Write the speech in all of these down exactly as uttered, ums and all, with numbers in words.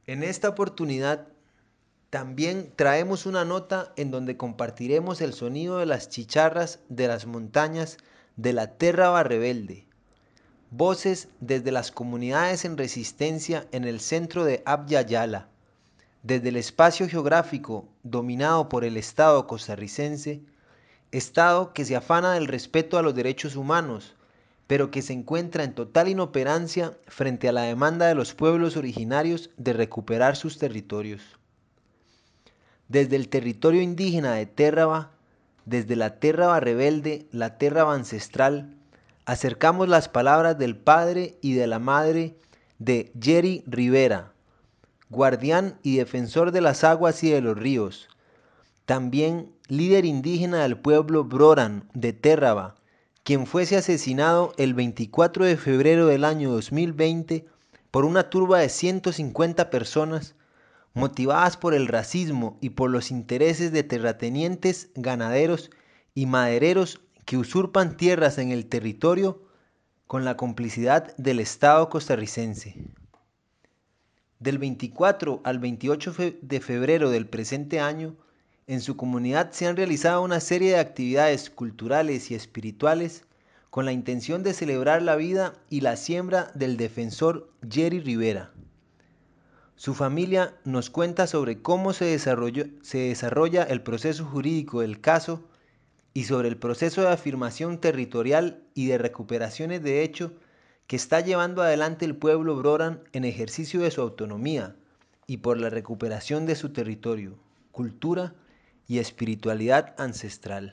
En esta oportunidad también traemos una nota en donde compartiremos el sonido de las chicharras de las montañas de la Terra Rebelde, voces desde las comunidades en resistencia en el centro de Abya Yala, desde el espacio geográfico dominado por el Estado costarricense, Estado que se afana del respeto a los derechos humanos, pero que se encuentra en total inoperancia frente a la demanda de los pueblos originarios de recuperar sus territorios. Desde el territorio indígena de Térraba, desde la Térraba rebelde, la Térraba ancestral, acercamos las palabras del padre y de la madre de Jerry Rivera, guardián y defensor de las aguas y de los ríos, también líder indígena del pueblo Broran de Térraba, quien fuese asesinado el veinticuatro de febrero del año dos mil veinte por una turba de ciento cincuenta personas motivadas por el racismo y por los intereses de terratenientes, ganaderos y madereros que usurpan tierras en el territorio con la complicidad del Estado costarricense. Del veinticuatro al veintiocho de febrero del presente año, en su comunidad se han realizado una serie de actividades culturales y espirituales con la intención de celebrar la vida y la siembra del defensor Jerry Rivera. Su familia nos cuenta sobre cómo se, desarrolló, se desarrolla el proceso jurídico del caso y sobre el proceso de afirmación territorial y de recuperaciones de hecho que está llevando adelante el pueblo Broran en ejercicio de su autonomía y por la recuperación de su territorio, cultura y espiritualidad ancestral.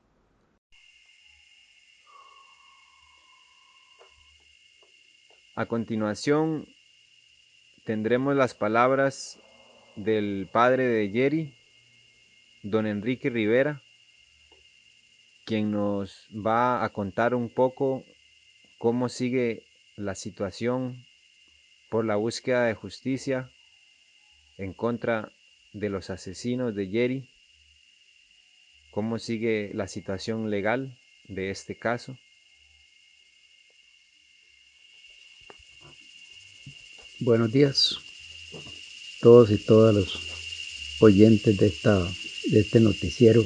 A continuación tendremos las palabras del padre de Jerry, don Enrique Rivera, quien nos va a contar un poco cómo sigue la situación por la búsqueda de justicia en contra de los asesinos de Jerry, cómo sigue la situación legal de este caso. Buenos días, todos y todas los oyentes de, esta, de este noticiero.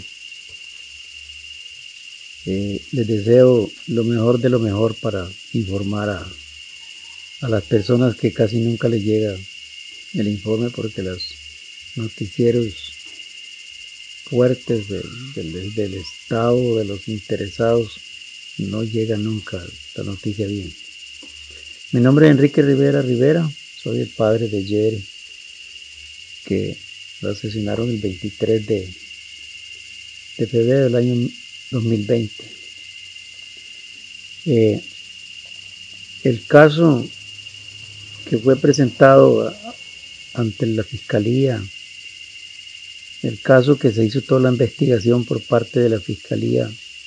Eh, les deseo lo mejor de lo mejor para informar a, a las personas que casi nunca les llega el informe, porque los noticieros fuertes de, de, del Estado, de los interesados, no llega nunca la noticia bien. Mi nombre es Enrique Rivera Rivera, soy el padre de Jerry, que lo asesinaron el veintitrés de, de febrero del año dos mil veinte. Eh, el caso que fue presentado a, ante la Fiscalía, el caso que se hizo toda la investigación por parte de la Fiscalía,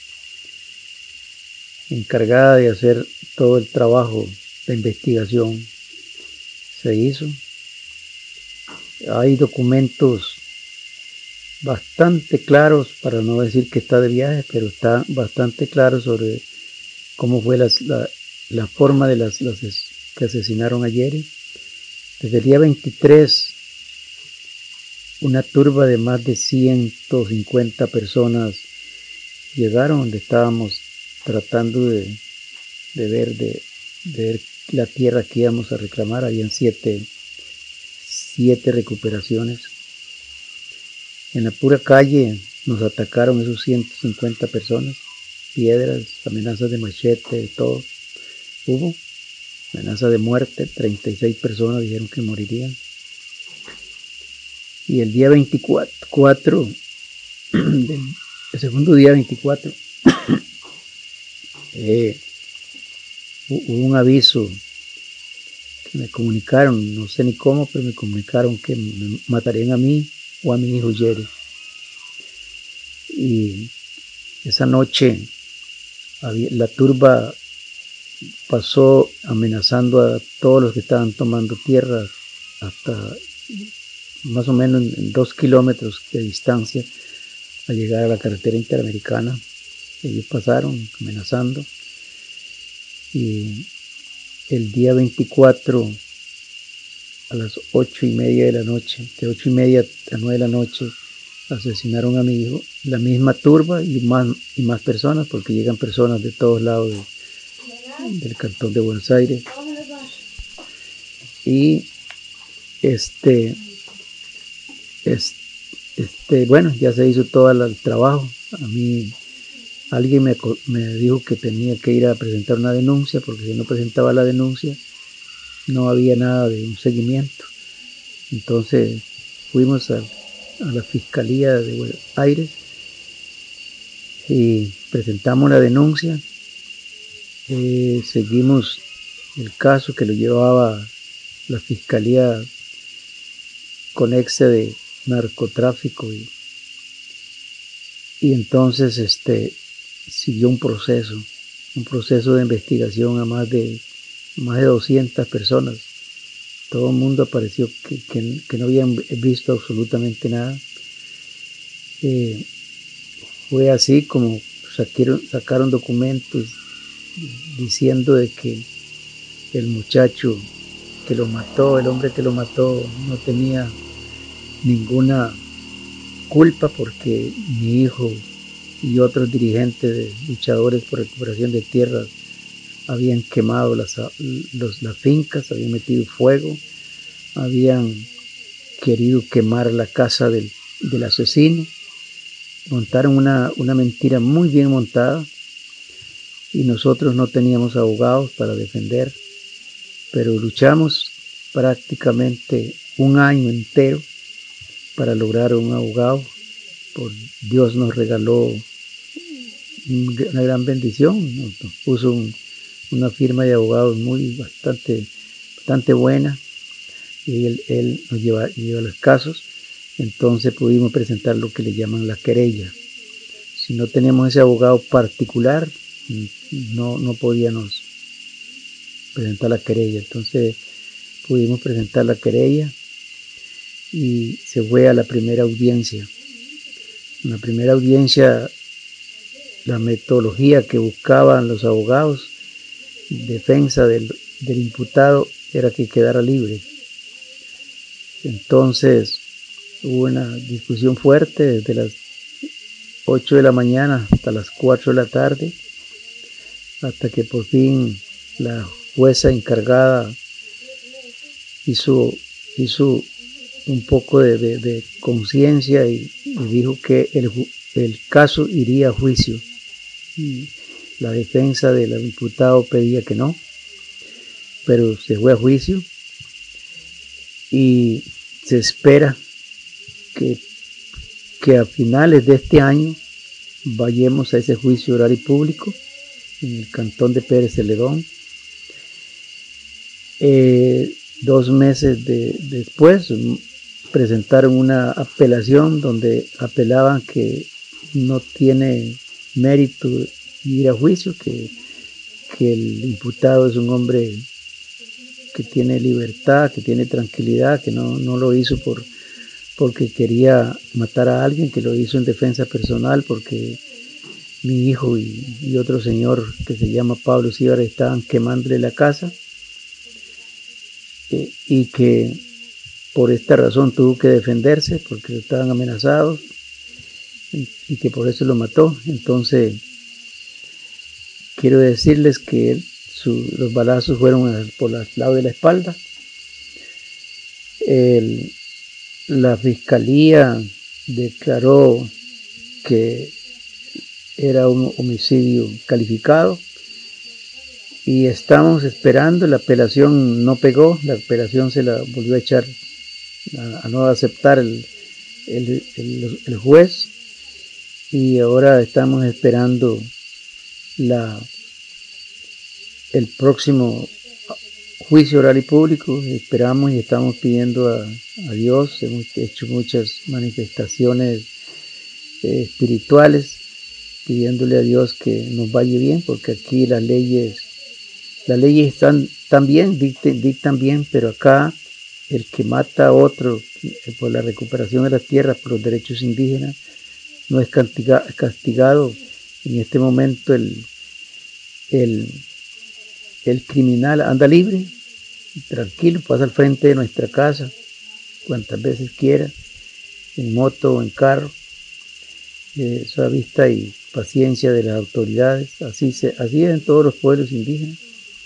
encargada de hacer todo el trabajo de investigación, se hizo. Hay documentos bastante claros, para no decir que está de viaje, pero está bastante claro sobre cómo fue las, la, la forma de las, las que asesinaron a Jerry. Desde el día veintitrés, una turba de más de ciento cincuenta personas llegaron donde estábamos tratando de, de, ver, de, de ver la tierra que íbamos a reclamar. Habían siete, siete recuperaciones. En la pura calle nos atacaron esos ciento cincuenta personas, piedras, amenazas de machete, de todo. Hubo amenaza de muerte, treinta y seis personas dijeron que morirían. Y el día veinticuatro, el segundo día veinticuatro, eh, hubo un aviso que me comunicaron, no sé ni cómo, pero me comunicaron que me matarían a mí o a mi hijo Jerry. Y esa noche había, la turba pasó amenazando a todos los que estaban tomando tierra hasta más o menos en dos kilómetros de distancia a llegar a la carretera interamericana. Ellos pasaron amenazando y el día veinticuatro a las ocho y media de la noche, de ocho y media a nueve de la noche, asesinaron a mi hijo, la misma turba y más, y más personas, porque llegan personas de todos lados de, del cantón de Buenos Aires. Y este, este, este, bueno, ya se hizo todo el trabajo. A mí alguien me, me dijo que tenía que ir a presentar una denuncia, porque si no presentaba la denuncia no había nada de un seguimiento. Entonces fuimos a, a la Fiscalía de Buenos Aires y presentamos la denuncia. Eh, seguimos el caso que lo llevaba la Fiscalía Conexa de Narcotráfico y, y entonces este, siguió un proceso, un proceso de investigación a más de, más de doscientas personas. Todo el mundo apareció que, que, que no habían visto absolutamente nada. Eh, fue así como sacaron, sacaron documentos diciendo de que el muchacho que lo mató, el hombre que lo mató, no tenía ninguna culpa porque mi hijo y otros dirigentes de luchadores por recuperación de tierras habían quemado las, los, las fincas, habían metido fuego, habían querido quemar la casa del, del asesino. Montaron una, una mentira muy bien montada y nosotros no teníamos abogados para defender, pero luchamos prácticamente un año entero para lograr un abogado. Por Dios nos regaló una gran bendición, nos puso un, una firma de abogados muy bastante, bastante buena y él, él nos lleva, lleva los casos. Entonces pudimos presentar lo que le llaman la querella. Si no teníamos ese abogado particular, no, no podíamos presentar la querella. Entonces pudimos presentar la querella y se fue a la primera audiencia. En la primera audiencia, la metodología que buscaban los abogados, defensa del, del imputado, era que quedara libre. Entonces hubo una discusión fuerte desde las ocho de la mañana hasta las cuatro de la tarde, hasta que por fin la jueza encargada hizo, hizo un poco de, de, de conciencia y, y dijo que el, el caso iría a juicio. Y la defensa del imputado pedía que no, pero se fue a juicio y se espera que, que a finales de este año vayamos a ese juicio oral y público en el cantón de Pérez Celedón. Eh, dos meses de, después presentaron una apelación donde apelaban que no tiene mérito ir a juicio, que, que el imputado es un hombre que tiene libertad, que tiene tranquilidad, que no, no lo hizo por, porque quería matar a alguien, que lo hizo en defensa personal porque mi hijo y, y otro señor que se llama Pablo Cíbar estaban quemándole la casa eh, y que por esta razón tuvo que defenderse porque estaban amenazados y que por eso lo mató. Entonces quiero decirles que él, su, los balazos fueron por el lado de la espalda. El, la fiscalía declaró que era un homicidio calificado y estamos esperando. La apelación no pegó, la apelación se la volvió a echar a, a no aceptar el, el, el, el juez y ahora estamos esperando la, el próximo juicio oral y público. Esperamos y estamos pidiendo a, a Dios. Hemos hecho muchas manifestaciones eh, espirituales pidiéndole a Dios que nos vaya bien, porque aquí las leyes las leyes están tan bien, dictan, dictan bien, pero acá el que mata a otro por la recuperación de las tierras, por los derechos indígenas, no es castiga, castigado. En este momento el, el, el criminal anda libre tranquilo, pasa al frente de nuestra casa cuantas veces quiera, en moto o en carro. Eh, eso a vista y paciencia de las autoridades, así, se, así es en todos los pueblos indígenas.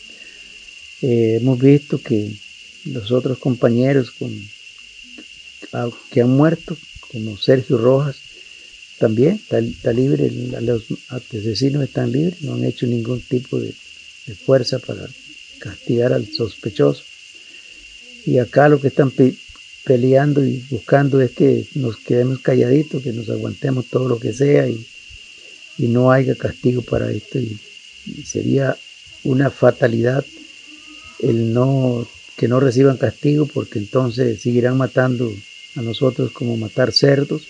Eh, hemos visto que los otros compañeros con, a, que han muerto, como Sergio Rojas, también está, está libre, los asesinos están libres, no han hecho ningún tipo de, de fuerza para castigar al sospechoso. Y acá lo que están pe peleando y buscando es que nos quedemos calladitos, que nos aguantemos todo lo que sea y, y no haya castigo para esto. Y, y sería una fatalidad el no que no reciban castigo, porque entonces seguirán matando a nosotros como matar cerdos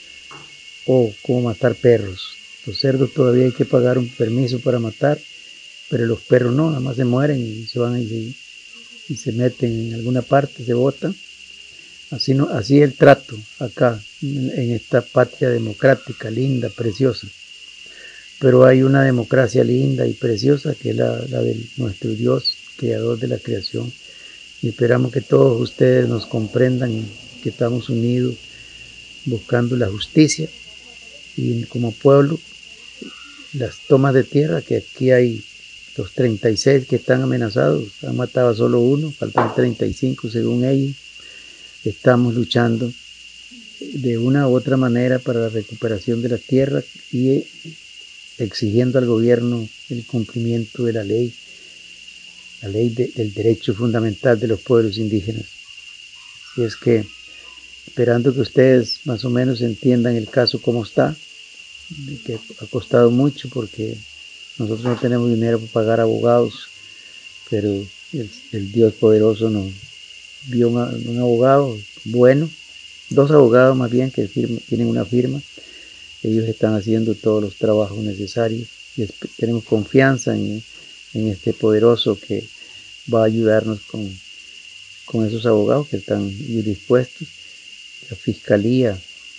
o como matar perros. Los cerdos todavía hay que pagar un permiso para matar, pero los perros no, nada más se mueren y se van y, y se meten en alguna parte, se botan. Así, no, así es el trato acá, en, en esta patria democrática, linda, preciosa. Pero hay una democracia linda y preciosa que es la, la de nuestro Dios, creador de la creación. Y esperamos que todos ustedes nos comprendan que estamos unidos buscando la justicia. Y como pueblo, las tomas de tierra, que aquí hay los treinta y seis que están amenazados, han matado a solo uno, faltan treinta y cinco según ellos. Estamos luchando de una u otra manera para la recuperación de la tierra y exigiendo al gobierno el cumplimiento de la ley, la ley de, del derecho fundamental de los pueblos indígenas. Así es que, esperando que ustedes más o menos entiendan el caso como está, que ha costado mucho porque nosotros no tenemos dinero para pagar abogados, pero el, el Dios poderoso nos dio una, un abogado bueno, dos abogados más bien que firma, tienen una firma. Ellos están haciendo todos los trabajos necesarios y tenemos confianza en, en este poderoso que va a ayudarnos con, con esos abogados que están dispuestos. La fiscalía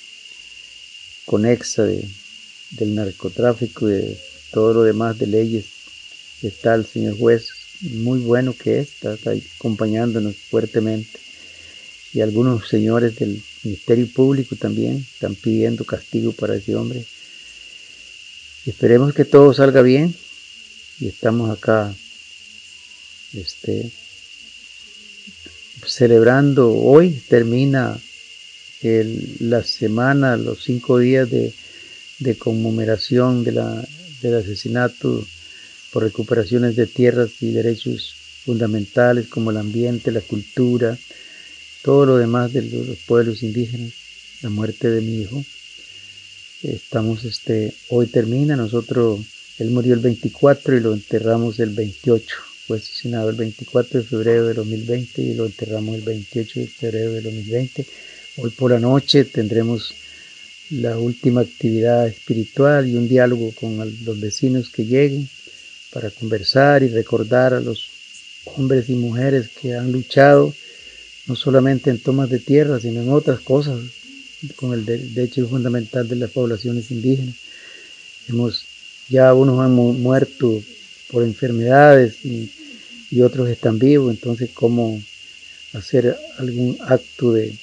conexa de, del narcotráfico y de todo lo demás de leyes, está el señor juez, muy bueno que es, está, está acompañándonos fuertemente. Y algunos señores del Ministerio Público también están pidiendo castigo para ese hombre. Y esperemos que todo salga bien. Y estamos acá este, celebrando. Hoy termina el, la semana, los cinco días de, de conmemoración de la, del asesinato por recuperaciones de tierras y derechos fundamentales como el ambiente, la cultura, todo lo demás de los pueblos indígenas, la muerte de mi hijo. Estamos, este, hoy termina, nosotros, él murió el veinticuatro y lo enterramos el veintiocho, fue asesinado el veinticuatro de febrero de dos mil veinte y lo enterramos el veintiocho de febrero de dos mil veinte. Hoy por la noche tendremos la última actividad espiritual y un diálogo con los vecinos que lleguen para conversar y recordar a los hombres y mujeres que han luchado no solamente en tomas de tierra, sino en otras cosas, con el derecho fundamental de las poblaciones indígenas. Hemos, ya unos han mu muerto por enfermedades y, y otros están vivos, entonces cómo hacer algún acto de,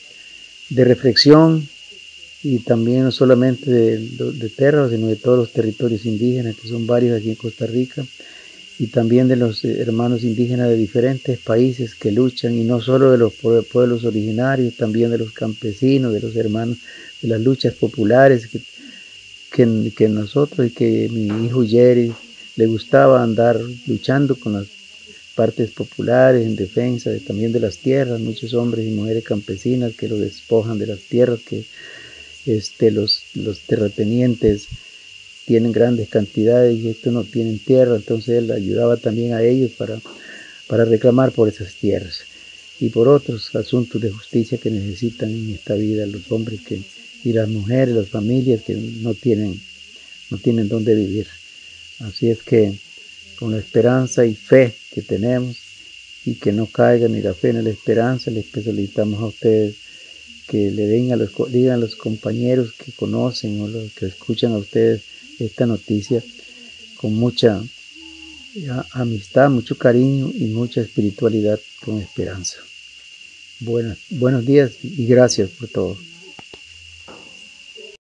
de reflexión y también no solamente de, de tierra, sino de todos los territorios indígenas, que son varios aquí en Costa Rica, y también de los hermanos indígenas de diferentes países que luchan, y no solo de los pueblos originarios, también de los campesinos, de los hermanos de las luchas populares que, que, que nosotros y que mi hijo Jerry le gustaba andar luchando con las partes populares en defensa de, también de las tierras, muchos hombres y mujeres campesinas que lo despojan de las tierras, que este, los, los terratenientes tienen grandes cantidades y estos no tienen tierra, entonces él ayudaba también a ellos para, para reclamar por esas tierras y por otros asuntos de justicia que necesitan en esta vida los hombres que, y las mujeres, las familias que no tienen, no tienen dónde vivir. Así es que con la esperanza y fe que tenemos y que no caiga ni la fe ni la esperanza, les solicitamos a ustedes que le den a los, digan a los compañeros que conocen o los que escuchan a ustedes esta noticia con mucha amistad, mucho cariño y mucha espiritualidad con esperanza. Buenas, buenos días y gracias por todo.